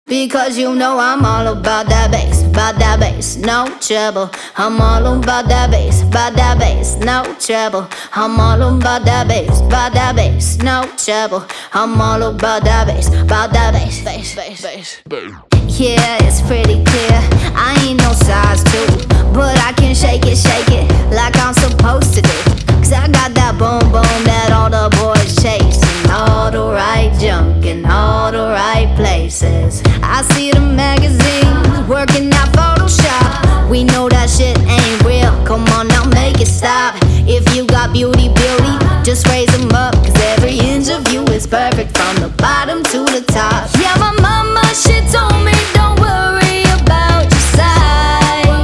Because you know I'm all about that bass, no trouble. I'm all about that bass, no trouble. I'm all about that bass, no trouble. I'm all about that bass, bass. Yeah, it's pretty clear, I ain't no size 2, but I can shake it like I'm supposed to do. Cause I got that boom boom that all the boys chasing, all the right junk in all the right places. I see the magazines working out Photoshop. We know that shit ain't real, come on now make it stop. If you got beauty, just raise them up. Cause every inch of you is perfect from the bottom to the top. Yeah, my mama, she told me don't worry about your size.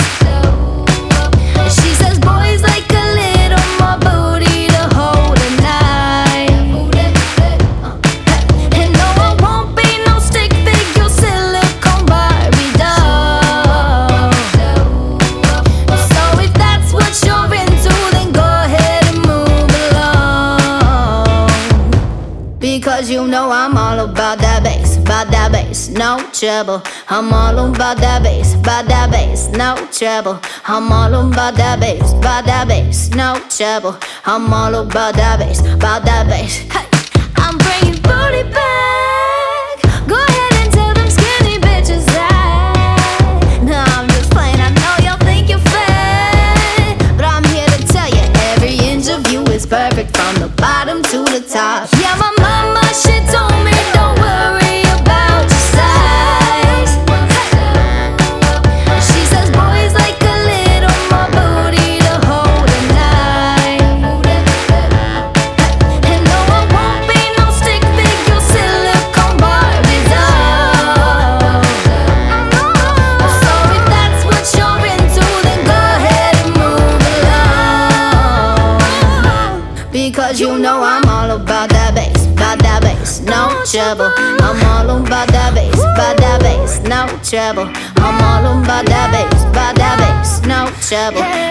She says boys like a little more booty to hold a knife. And no, I won't be no stick figure silicone Barbie doll. So if that's what you're into, then go ahead and move along. Because you know I'm all about that bass, no trouble. I'm all about that bass, no trouble. I'm all about that bass, no trouble. I'm all about that bass. Hey, I'm bringing booty back. Go ahead and tell them skinny bitches that. No, I'm just playing, I know y'all think you're fat, but I'm here to tell you every inch of you is perfect from the bottom to the top. Yeah, my mama, she told me don't worry about your size. She says boys like a little more booty to hold a knife. And no, I won't be no stick figure silicone Barbie doll. So if that's what you're into, then go ahead and move along. Because you know I'm all about that bass, no trouble. I'm all about that bass, no trouble. I'm all about that bass, no trouble.